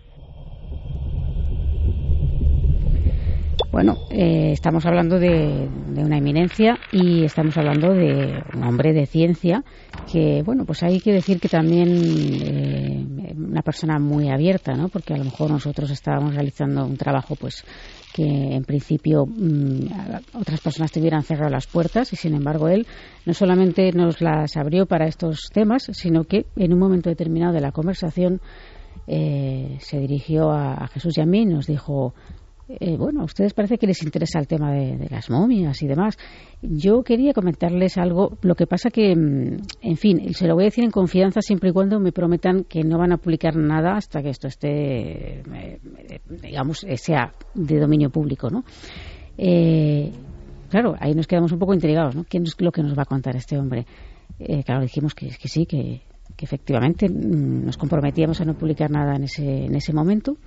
S7: Bueno, eh, estamos hablando de, de una eminencia y estamos hablando de un hombre de ciencia que, bueno, pues hay que decir que también eh, una persona muy abierta, ¿no? Porque a lo mejor nosotros estábamos realizando un trabajo, pues, que en principio mmm, otras personas te hubieran cerrado las puertas y sin embargo él no solamente nos las abrió para estos temas, sino que en un momento determinado de la conversación eh, se dirigió a, a Jesús y a mí y nos dijo: Eh, bueno, a ustedes parece que les interesa el tema de, de las momias y demás. Yo quería comentarles algo, lo que pasa que, en fin, se lo voy a decir en confianza siempre y cuando me prometan que no van a publicar nada hasta que esto esté, eh, digamos, sea de dominio público, ¿no? Eh, claro, ahí nos quedamos un poco intrigados, ¿no? ¿Qué es lo que nos va a contar este hombre? Eh, claro, dijimos que, que sí, que, que efectivamente nos comprometíamos a no publicar nada en ese, en ese momento.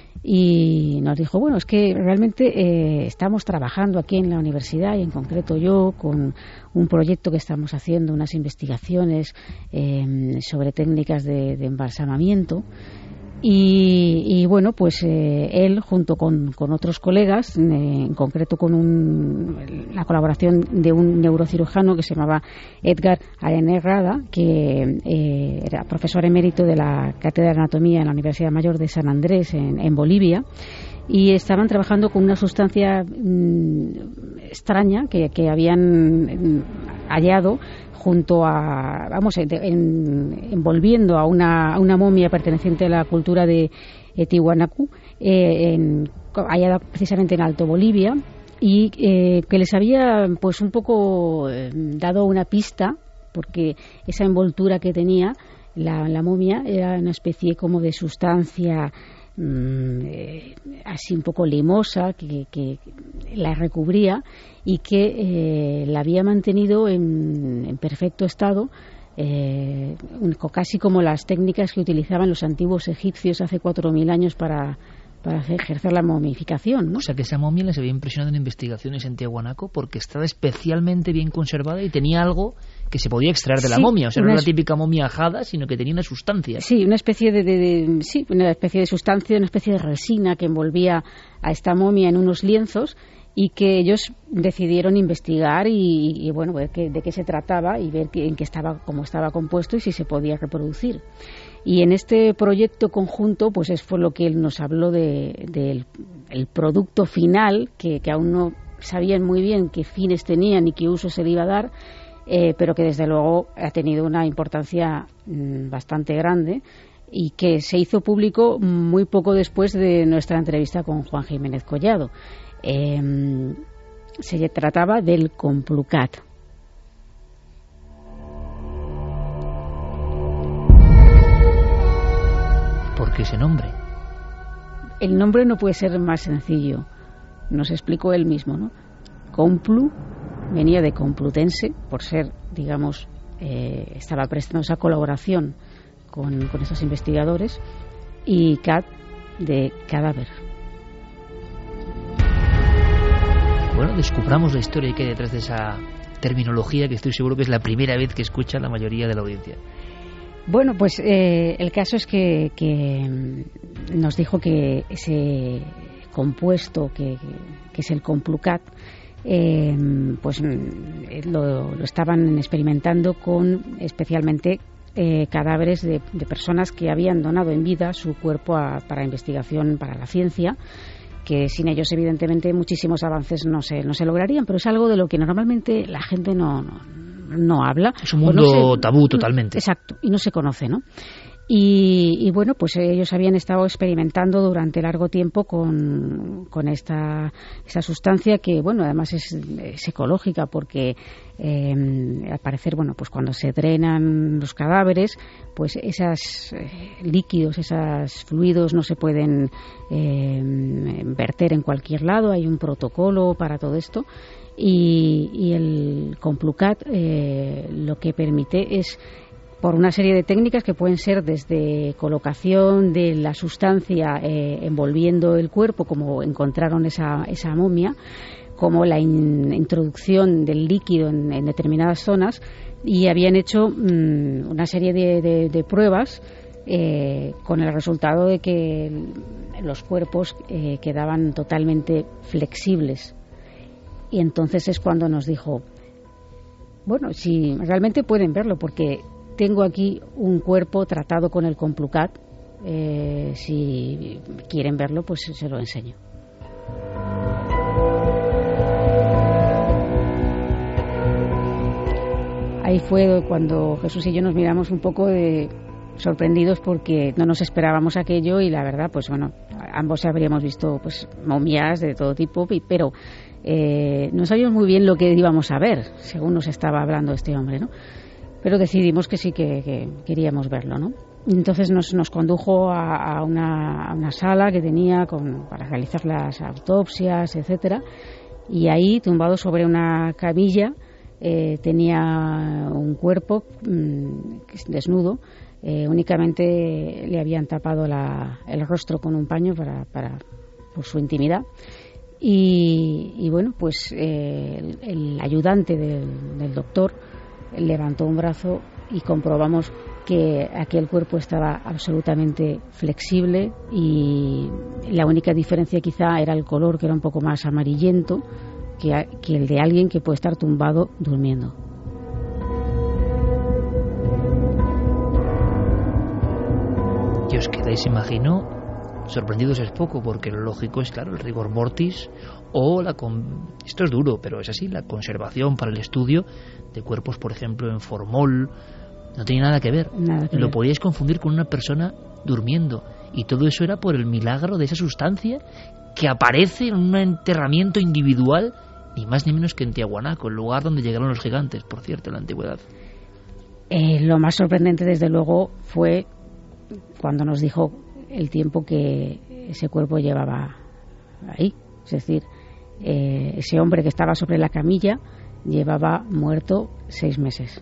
S7: Y nos dijo, bueno, es que realmente eh, estamos trabajando aquí en la universidad y en concreto yo con un proyecto que estamos haciendo, unas investigaciones eh, sobre técnicas de, de embalsamamiento. Y, y bueno, pues eh, él junto con, con otros colegas, eh, en concreto con un, la colaboración de un neurocirujano que se llamaba Edgar Arenerrada, que eh, era profesor emérito de la Cátedra de Anatomía en la Universidad Mayor de San Andrés en, en Bolivia, y estaban trabajando con una sustancia mmm, extraña que, que habían hallado junto a, vamos, en, en, envolviendo a una, a una momia perteneciente a la cultura de Tiwanaku, eh, en, hallada precisamente en Alto Bolivia, y eh, que les había pues un poco eh, dado una pista, porque esa envoltura que tenía la, la momia era una especie como de sustancia eh, así un poco limosa que, que la recubría y que eh, la había mantenido en, en perfecto estado, eh, casi como las técnicas que utilizaban los antiguos egipcios hace cuatro mil años para, para ejercer la momificación, ¿no?
S2: O sea que esa momia les había impresionado en investigaciones en Tiahuanaco porque estaba especialmente bien conservada y tenía algo que se podía extraer de la sí, momia. O sea, no era la típica momia ajada, sino que tenía una sustancia.
S7: Sí, una especie de, de, de sí, una especie de sustancia, una especie de resina que envolvía a esta momia en unos lienzos y que ellos decidieron investigar y, y bueno, ver que, de qué se trataba y ver que, en qué estaba, cómo estaba compuesto y si se podía reproducir. Y en este proyecto conjunto, pues es fue lo que él nos habló de, de el, el producto final, que, que aún no sabían muy bien qué fines tenían y qué uso se le iba a dar, eh, pero que desde luego ha tenido una importancia mmm, bastante grande y que se hizo público muy poco después de nuestra entrevista con Juan Jiménez Collado. Eh, se trataba del Complucat.
S2: ¿Por qué ese nombre?
S7: El nombre no puede ser más sencillo. Nos explicó él mismo, ¿no? Complu venía de complutense, por ser, digamos, eh, estaba prestando esa colaboración con, con esos investigadores, y cat de cadáver.
S2: Bueno, descubramos la historia que hay detrás de esa terminología que estoy seguro que es la primera vez que escucha la mayoría de la audiencia.
S7: Bueno, pues eh, el caso es que, que nos dijo que ese compuesto que, que es el Complucat, eh, pues lo, lo estaban experimentando con especialmente eh, cadáveres de, de personas que habían donado en vida su cuerpo a, para investigación, para la ciencia, que sin ellos evidentemente muchísimos avances no se, no se lograrían, pero es algo de lo que normalmente la gente no, no, no habla.
S2: Es un mundo no se, tabú totalmente.
S7: Exacto, y no se conoce, ¿no? Y, y bueno, pues ellos habían estado experimentando durante largo tiempo con, con esta, esta sustancia que, bueno, además es, es ecológica porque eh, al parecer, bueno, pues cuando se drenan los cadáveres, pues esos eh, líquidos, esos fluidos no se pueden eh, verter en cualquier lado, hay un protocolo para todo esto. Y, y el Complucat eh, lo que permite es, por una serie de técnicas que pueden ser desde colocación de la sustancia eh, envolviendo el cuerpo, como encontraron esa, esa momia, como la in, introducción del líquido en, en determinadas zonas, y habían hecho mmm, una serie de, de, de pruebas eh, con el resultado de que los cuerpos eh, quedaban totalmente flexibles. Y entonces es cuando nos dijo, bueno, si realmente pueden verlo, porque tengo aquí un cuerpo tratado con el Complucat, eh, si quieren verlo, pues se lo enseño. Ahí fue cuando Jesús y yo nos miramos un poco de sorprendidos porque no nos esperábamos aquello, y la verdad, pues bueno, ambos habríamos visto pues momias de todo tipo, pero eh, no sabíamos muy bien lo que íbamos a ver, según nos estaba hablando este hombre, ¿no? Pero decidimos que sí que, que queríamos verlo, ¿no? Entonces nos, nos condujo a, a, una, a una sala que tenía con, para realizar las autopsias, etcétera, y ahí, tumbado sobre una camilla, eh, tenía un cuerpo mmm, desnudo. Eh, únicamente le habían tapado la, el rostro con un paño para, para por su intimidad. Y, y bueno, pues eh, el, el ayudante del, del doctor levantó un brazo y comprobamos que aquel cuerpo estaba absolutamente flexible, y la única diferencia quizá era el color, que era un poco más amarillento que, que el de alguien que puede estar tumbado durmiendo.
S2: Y os quedáis, imagino, sorprendidos es poco, porque lo lógico es, claro, el rigor mortis o la con... esto es duro, pero es así, la conservación para el estudio de cuerpos, por ejemplo, en formol, no tenía nada que ver.
S7: Nada que
S2: lo
S7: ver.
S2: podíais confundir con una persona durmiendo, y todo eso era por el milagro de esa sustancia que aparece en un enterramiento individual, ni más ni menos que en Tiahuanaco, el lugar donde llegaron los gigantes, por cierto, en la antigüedad.
S7: Eh, lo más sorprendente, desde luego, fue cuando nos dijo el tiempo que ese cuerpo llevaba ahí. Es decir, eh, ese hombre que estaba sobre la camilla llevaba muerto seis meses.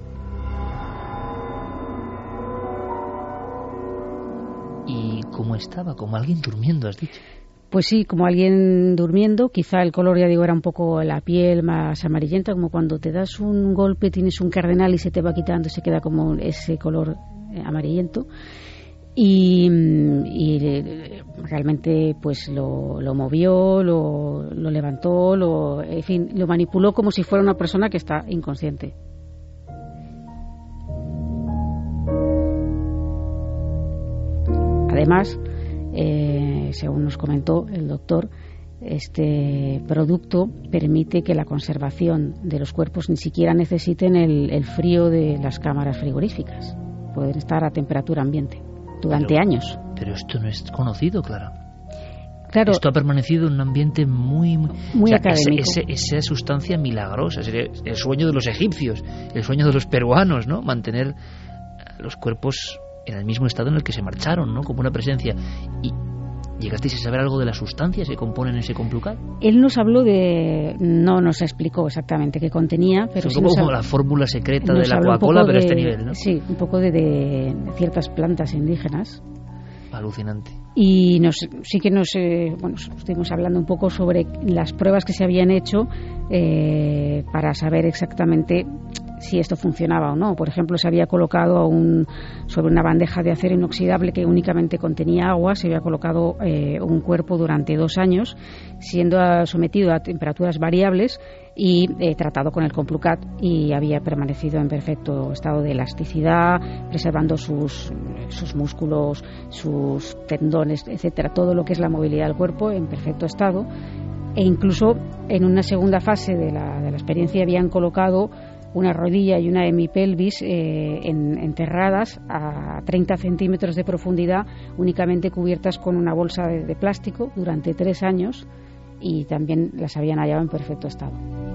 S2: ¿Y cómo estaba? Como alguien durmiendo, has dicho.
S7: Pues sí, como alguien durmiendo. Quizá el color, ya digo, era un poco la piel más amarillenta, como cuando te das un golpe, tienes un cardenal y se te va quitando, se queda como ese color amarillento. Y, y realmente pues lo, lo movió, lo, lo levantó, lo, en fin, lo manipuló como si fuera una persona que está inconsciente. Además, eh, según nos comentó el doctor, este producto permite que la conservación de los cuerpos ni siquiera necesiten el, el frío de las cámaras frigoríficas. Pueden estar a temperatura ambiente durante
S2: pero,
S7: años.
S2: Pero esto no es conocido, Clara.
S7: Claro,
S2: esto ha permanecido en un ambiente muy, muy,
S7: muy
S2: o sea,
S7: académico.
S2: Ese, ese, esa sustancia milagrosa, sería el sueño de los egipcios, el sueño de los peruanos, ¿no? Mantener los cuerpos en el mismo estado en el que se marcharon, ¿no? Como una presencia. Y ¿llegasteis a saber algo de las sustancias que componen ese Complucat?
S7: Él nos habló de... no nos explicó exactamente qué contenía, pero...
S2: Es
S7: sí
S2: como,
S7: nos
S2: como
S7: ha...
S2: la fórmula secreta
S7: nos
S2: de la
S7: habló un
S2: Coca-Cola,
S7: poco
S2: pero a
S7: de...
S2: este nivel, ¿no?
S7: Sí, un poco de, de ciertas plantas indígenas.
S2: Alucinante.
S7: Y nos, sí que nos eh, bueno, estuvimos hablando un poco sobre las pruebas que se habían hecho eh, para saber exactamente si esto funcionaba o no. Por ejemplo, se había colocado un, sobre una bandeja de acero inoxidable que únicamente contenía agua, se había colocado eh, un cuerpo durante dos años, siendo sometido a temperaturas variables y eh, tratado con el Complucat, y había permanecido en perfecto estado de elasticidad, preservando sus, sus músculos, sus tendones, etcétera, todo lo que es la movilidad del cuerpo en perfecto estado. E incluso en una segunda fase de la, de la experiencia habían colocado una rodilla y una hemipelvis eh, en, enterradas a treinta centímetros de profundidad, únicamente cubiertas con una bolsa de, de plástico durante tres años, y también las habían hallado en perfecto estado.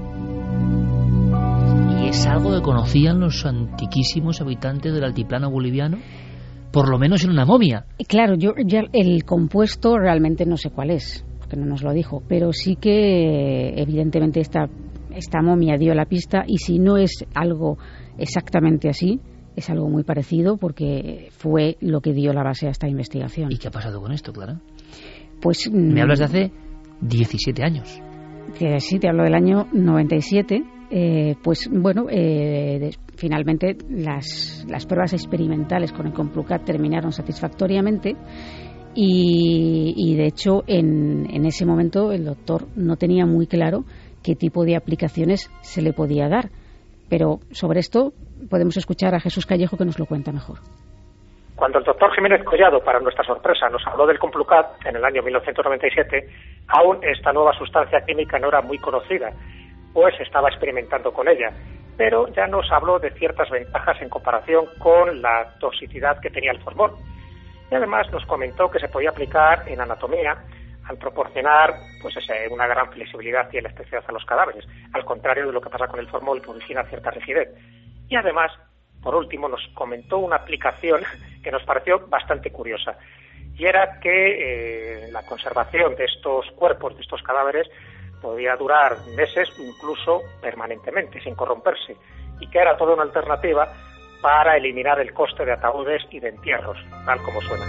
S2: ¿Y es algo que conocían los antiquísimos habitantes del altiplano boliviano? Por lo menos en una momia.
S7: Claro, yo ya el compuesto realmente no sé cuál es, porque no nos lo dijo, pero sí que evidentemente esta, esta momia dio la pista, y si no es algo exactamente así, es algo muy parecido, porque fue lo que dio la base a esta investigación.
S2: ¿Y qué ha pasado con esto, Clara?
S7: Pues
S2: me hablas de hace diecisiete años.
S7: Sí, te hablo del año noventa y siete. Eh, pues bueno, eh, de, finalmente las, las pruebas experimentales con el Complucat terminaron satisfactoriamente, y, y de hecho en, en ese momento el doctor no tenía muy claro qué tipo de aplicaciones se le podía dar, pero sobre esto podemos escuchar a Jesús Callejo, que nos lo cuenta mejor.
S8: Cuando el doctor Jiménez Collado, para nuestra sorpresa, nos habló del Complucat en el año mil novecientos noventa y siete, aún esta nueva sustancia química no era muy conocida, pues estaba experimentando con ella, pero ya nos habló de ciertas ventajas en comparación con la toxicidad que tenía el formol. Y además nos comentó que se podía aplicar en anatomía al proporcionar pues ese, una gran flexibilidad y elasticidad a los cadáveres, al contrario de lo que pasa con el formol, que origina cierta rigidez. Y además, por último, nos comentó una aplicación que nos pareció bastante curiosa, y era que eh, la conservación de estos cuerpos, de estos cadáveres, podía durar meses, incluso permanentemente, sin corromperse, y que era toda una alternativa para eliminar el coste de ataúdes y de entierros, tal como suena.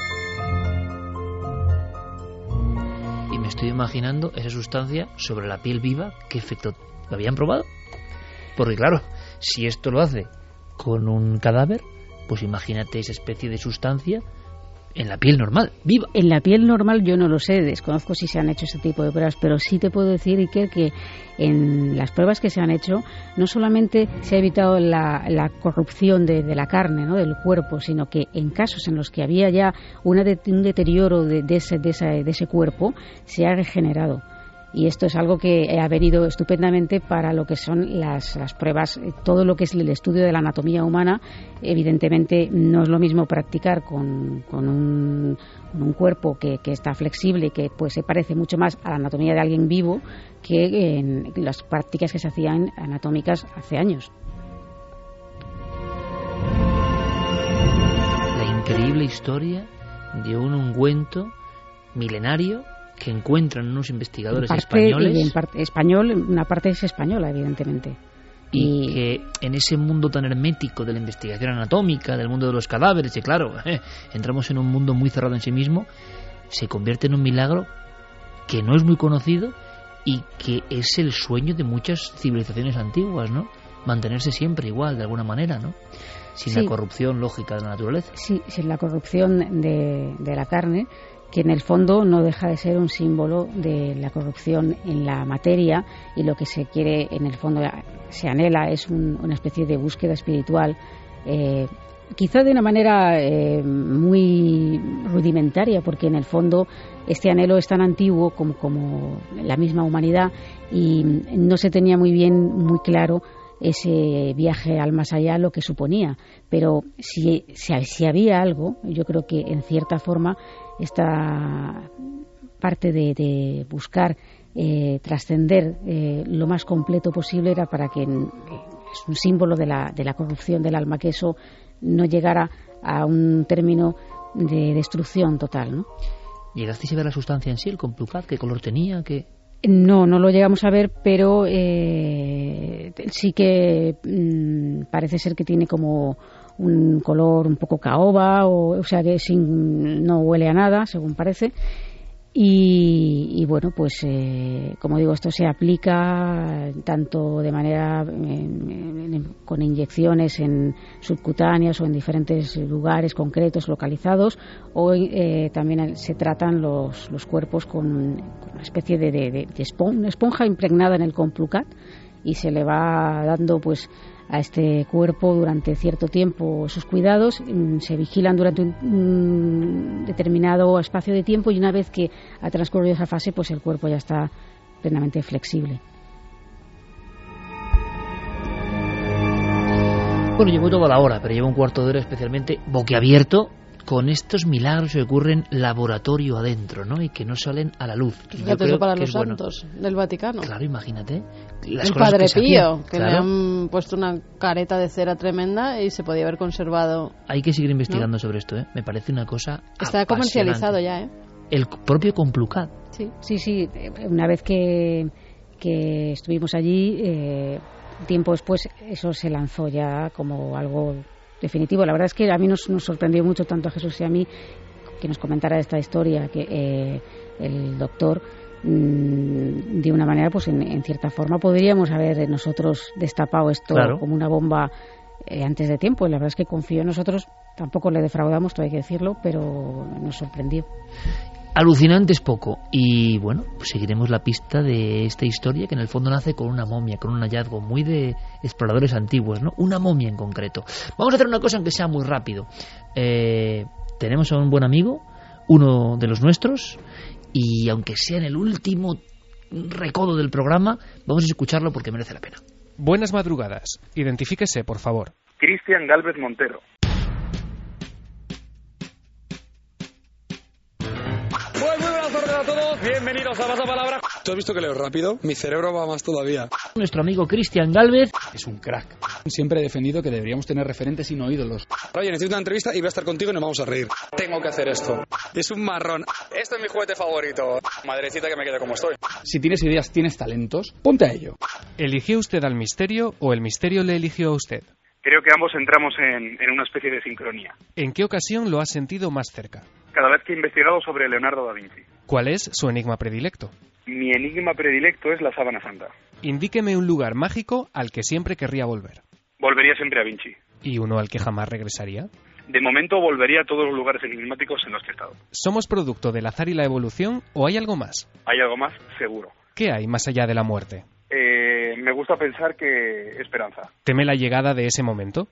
S2: Y me estoy imaginando esa sustancia sobre la piel viva, ¿qué efecto habían probado? Porque claro, si esto lo hace con un cadáver, pues imagínate esa especie de sustancia en la piel normal, viva.
S7: En la piel normal yo no lo sé, desconozco si se han hecho ese tipo de pruebas, pero sí te puedo decir, Iker, que en las pruebas que se han hecho no solamente se ha evitado la, la corrupción de, de la carne, ¿no?, del cuerpo, sino que en casos en los que había ya una de, un deterioro de, de, ese, de, esa, de ese cuerpo, se ha regenerado. Y esto es algo que ha venido estupendamente para lo que son las, las pruebas, todo lo que es el estudio de la anatomía humana. Evidentemente no es lo mismo practicar con, con, un, con un cuerpo que, que está flexible y que pues se parece mucho más a la anatomía de alguien vivo que en las prácticas que se hacían anatómicas hace años.
S2: La increíble historia de un ungüento milenario que encuentran unos investigadores
S7: en parte,
S2: españoles.
S7: Y en parte español, una parte es española, evidentemente.
S2: Y,
S7: y
S2: que en ese mundo tan hermético de la investigación anatómica, del mundo de los cadáveres, y claro, eh, entramos en un mundo muy cerrado en sí mismo, se convierte en un milagro que no es muy conocido y que es el sueño de muchas civilizaciones antiguas, ¿no? Mantenerse siempre igual, de alguna manera, ¿no? Sin sí. la corrupción lógica de la naturaleza.
S7: Sí, sin la corrupción de, de la carne, que en el fondo no deja de ser un símbolo de la corrupción en la materia, y lo que se quiere, en el fondo, se anhela es un, una especie de búsqueda espiritual, eh, quizá de una manera eh, muy rudimentaria, porque en el fondo este anhelo es tan antiguo como, como la misma humanidad, y no se tenía muy bien, muy claro ese viaje al más allá, lo que suponía. Pero si, si, si había algo, yo creo que en cierta forma esta parte de, de buscar eh, trascender eh, lo más completo posible era para que, eh, es un símbolo de la, de la corrupción del alma, que eso no llegara a un término de destrucción total, ¿no?
S2: ¿Llegasteis a ver la sustancia en sí, el Complucat? ¿Qué color tenía? ¿Qué...?
S7: No, no lo llegamos a ver, pero eh, sí que mmm, parece ser que tiene como un color un poco caoba, o, o sea que sin, no huele a nada, según parece. Y, y bueno, pues eh, como digo, esto se aplica tanto de manera eh, con inyecciones en subcutáneas o en diferentes lugares concretos, localizados, o eh, también se tratan los, los cuerpos con, con una especie de, de, de, de esponja, esponja impregnada en el Complucat, y se le va dando pues a este cuerpo durante cierto tiempo esos cuidados, se vigilan durante un, un determinado espacio de tiempo, y una vez que ha transcurrido esa fase, pues el cuerpo ya está plenamente flexible.
S2: Bueno, llevo toda la hora, pero llevo un cuarto de hora especialmente boquiabierto con estos milagros que ocurren laboratorio adentro, ¿no? Y que no salen a la luz.
S6: Fíjate, eso para los santos bueno. del Vaticano.
S2: Claro, imagínate. Las
S6: el
S2: cosas
S6: Padre
S2: que
S6: Pío, que
S2: claro.
S6: le han puesto una careta de cera tremenda y se podía haber conservado.
S2: Hay que seguir investigando, ¿no?, sobre esto, ¿eh? Me parece una cosa
S6: Está comercializado ya, ¿eh?
S2: El propio Complucat.
S7: Sí, sí, sí. Una vez que, que estuvimos allí, eh, tiempo después, eso se lanzó ya como algo definitivo. La verdad es que a mí nos, nos sorprendió mucho, tanto a Jesús y a mí, que nos comentara esta historia, que eh, el doctor mmm, de una manera, pues en, en cierta forma podríamos haber nosotros destapado esto, claro, como una bomba eh, antes de tiempo. Y la verdad es que confió en nosotros, tampoco le defraudamos, todo hay que decirlo, pero nos sorprendió.
S2: Alucinante es poco, y bueno, pues seguiremos la pista de esta historia, que en el fondo nace con una momia, con un hallazgo muy de exploradores antiguos, ¿no? Una momia en concreto. Vamos a hacer una cosa, aunque sea muy rápido. Eh, tenemos a un buen amigo, uno de los nuestros, y aunque sea en el último recodo del programa, vamos a escucharlo porque merece la pena.
S9: Buenas madrugadas. Identifíquese, por favor.
S10: Cristian Gálvez Montero.
S11: Pues muy buenas tardes a todos, bienvenidos a Pasapalabra.
S12: ¿Tú has visto que leo rápido? Mi cerebro va más todavía.
S2: Nuestro amigo Cristian Gálvez
S12: es un crack. Siempre he defendido que deberíamos tener referentes y no ídolos. Oye, necesito una entrevista y voy a estar contigo y nos vamos a reír. Tengo que hacer esto. Es un marrón.
S11: Este es mi juguete favorito. Madrecita que me quede como estoy.
S12: Si tienes ideas, tienes talentos, ponte a ello.
S9: ¿Eligió usted al misterio o el misterio le eligió a usted?
S10: Creo que ambos entramos en, en una especie de sincronía.
S9: ¿En qué ocasión lo ha sentido más cerca?
S10: Cada vez que he investigado sobre Leonardo da Vinci.
S9: ¿Cuál es su enigma predilecto?
S10: Mi enigma predilecto es la sábana santa.
S9: Indíqueme un lugar mágico al que siempre querría volver.
S10: Volvería siempre a Vinci.
S9: ¿Y uno al que jamás regresaría?
S10: De momento volvería a todos los lugares enigmáticos en los que he estado.
S9: ¿Somos producto del azar y la evolución o hay algo más?
S10: Hay algo más, seguro.
S9: ¿Qué hay más allá de la muerte?
S10: Eh, me gusta pensar que esperanza.
S9: ¿Teme la llegada de ese momento?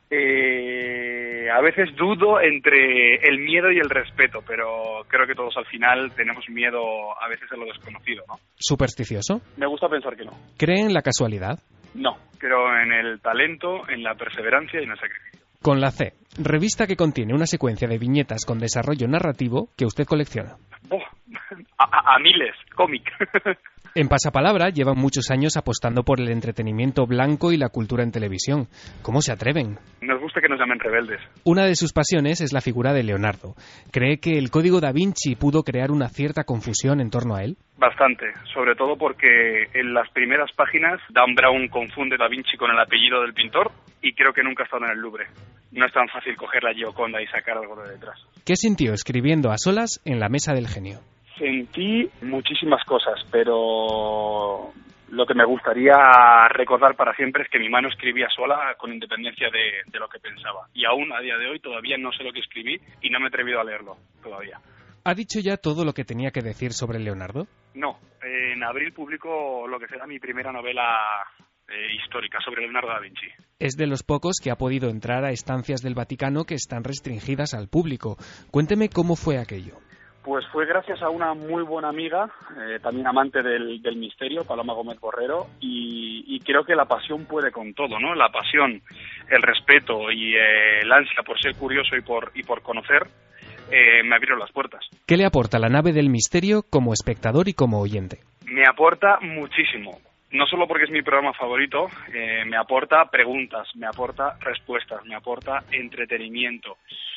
S10: Eh, a veces dudo entre el miedo y el respeto, pero creo que todos al final tenemos miedo a veces a lo desconocido, ¿no?
S9: ¿Supersticioso?
S10: Me gusta pensar que no.
S9: ¿Cree en la casualidad?
S10: No, creo en el talento, en la perseverancia y en el sacrificio.
S9: Con la C, revista que contiene una secuencia de viñetas con desarrollo narrativo que usted colecciona.
S10: Oh, a, a, a miles, cómic.
S9: En Pasapalabra llevan muchos años apostando por el entretenimiento blanco y la cultura en televisión. ¿Cómo se atreven?
S10: Nos gusta que nos llamen rebeldes.
S9: Una de sus pasiones es la figura de Leonardo. ¿Cree que el código da Vinci pudo crear una cierta confusión en torno a él?
S10: Bastante, sobre todo porque en las primeras páginas Dan Brown confunde Da Vinci con el apellido del pintor y creo que nunca ha estado en el Louvre. No es tan fácil coger la Gioconda y sacar algo de detrás.
S9: ¿Qué sintió escribiendo a solas en la mesa del genio?
S10: Sentí muchísimas cosas, pero lo que me gustaría recordar para siempre es que mi mano escribía sola con independencia de, de lo que pensaba. Y aún a día de hoy todavía no sé lo que escribí y no me he atrevido a leerlo todavía.
S9: ¿Ha dicho ya todo lo que tenía que decir sobre Leonardo?
S10: No, en abril publico lo que será mi primera novela eh, histórica sobre Leonardo da Vinci.
S9: Es de los pocos que ha podido entrar a estancias del Vaticano que están restringidas al público. Cuénteme cómo fue aquello.
S10: Pues fue gracias a una muy buena amiga, eh, también amante del, del misterio, Paloma Gómez Borrero, y, y creo que la pasión puede con todo, ¿no? La pasión, el respeto y eh, el ansia por ser curioso y por, y por conocer, eh, me abrieron las puertas.
S9: ¿Qué le aporta la nave del misterio como espectador y como oyente?
S10: Me aporta muchísimo. No solo porque es mi programa favorito, eh, me aporta preguntas, me aporta respuestas, me aporta entretenimiento.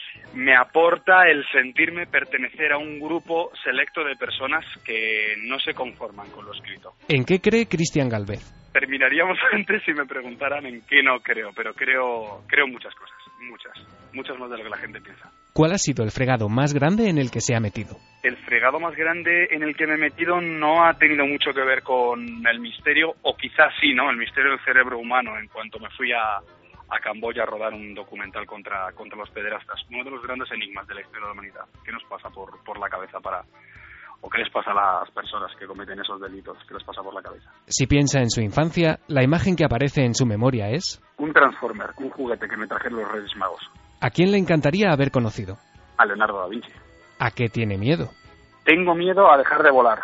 S10: Me aporta el sentirme pertenecer a un grupo selecto de personas que no se conforman con lo escrito.
S9: ¿En qué cree Cristian Gálvez?
S10: Terminaríamos antes si me preguntaran en qué no creo, pero creo, creo muchas cosas, muchas, muchas más de lo que la gente piensa.
S9: ¿Cuál ha sido el fregado más grande en el que se ha metido?
S10: El fregado más grande en el que me he metido no ha tenido mucho que ver con el misterio, o quizás sí, ¿no? El misterio del cerebro humano, en cuanto me fui a... a Camboya a rodar un documental contra, contra los pederastas, uno de los grandes enigmas de la historia de la humanidad. ¿Qué nos pasa por, por la cabeza para, o qué les pasa a las personas que cometen esos delitos? ¿Qué les pasa por la cabeza?
S9: Si piensa en su infancia, la imagen que aparece en su memoria es...
S10: Un Transformer, un juguete que me trajeron los Reyes Magos.
S9: ¿A quién le encantaría haber conocido?
S10: A Leonardo da Vinci.
S9: ¿A qué tiene miedo?
S10: Tengo miedo a dejar de volar,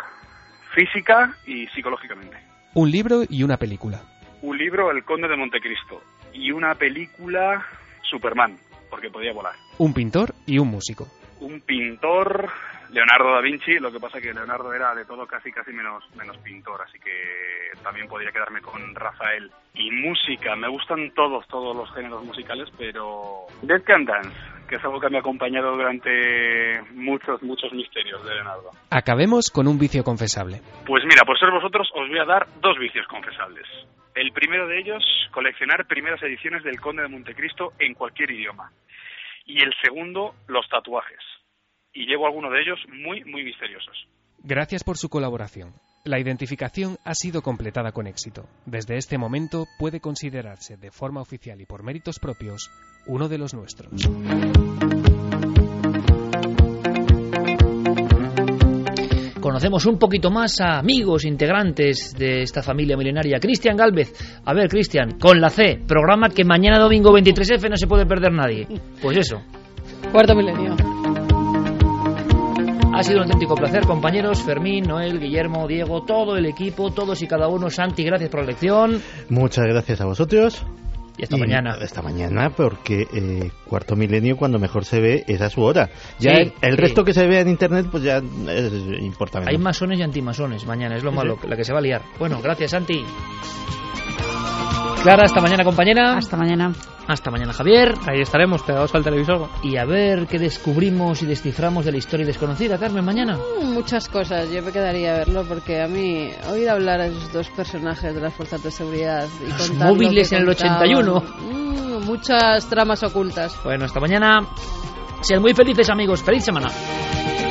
S10: física y psicológicamente.
S9: Un libro y una película.
S10: Un libro, El Conde de Montecristo, y una película, Superman, porque podía volar.
S9: Un pintor y un músico.
S10: Un pintor, Leonardo da Vinci, lo que pasa que Leonardo era de todo casi casi menos menos pintor, así que también podría quedarme con Rafael. Y música, me gustan todos, todos los géneros musicales, pero Dead Can Dance, que es algo que me ha acompañado durante muchos, muchos misterios de Leonardo.
S9: Acabemos con un vicio confesable.
S10: Pues mira, por ser vosotros os voy a dar dos vicios confesables. El primero de ellos, coleccionar primeras ediciones del Conde de Montecristo en cualquier idioma. Y el segundo, los tatuajes. Y llevo algunos de ellos muy, muy misteriosos.
S9: Gracias por su colaboración. La identificación ha sido completada con éxito. Desde este momento puede considerarse de forma oficial y por méritos propios uno de los nuestros.
S2: Conocemos un poquito más a amigos integrantes de esta familia milenaria. Cristian Gálvez. A ver, Cristian, con la C, programa que mañana domingo veintitrés efe no se puede perder nadie. Pues eso.
S6: Cuarto milenio.
S2: Ha sido un auténtico placer, compañeros. Fermín, Noel, Guillermo, Diego, todo el equipo, todos y cada uno. Santi, gracias por la lección.
S5: Muchas gracias a vosotros.
S2: Y hasta y mañana.
S5: Hasta mañana, porque eh, Cuarto Milenio, cuando mejor se ve, es a su hora. Ya
S2: sí,
S5: el, el
S2: sí.
S5: resto que se vea en internet, pues ya es importante.
S2: Hay masones y antimasones mañana, es lo
S5: sí,
S2: malo,
S5: sí.
S2: la que se va a liar. Bueno, gracias, Santi. Clara, hasta mañana, compañera.
S7: Hasta mañana.
S2: Hasta mañana, Javier.
S4: Ahí estaremos, pegados al televisor.
S2: Y a ver qué descubrimos y desciframos de la historia desconocida, Carmen, mañana.
S6: Mm, muchas cosas, yo me quedaría a verlo, porque a mí oír hablar a esos dos personajes de las fuerzas de seguridad y
S2: Los
S6: contar
S2: móviles
S6: lo que
S2: en el
S6: contaban,
S2: ochenta y uno.
S6: Mm, muchas tramas ocultas.
S2: Bueno, hasta mañana. Sean muy felices, amigos. Feliz semana.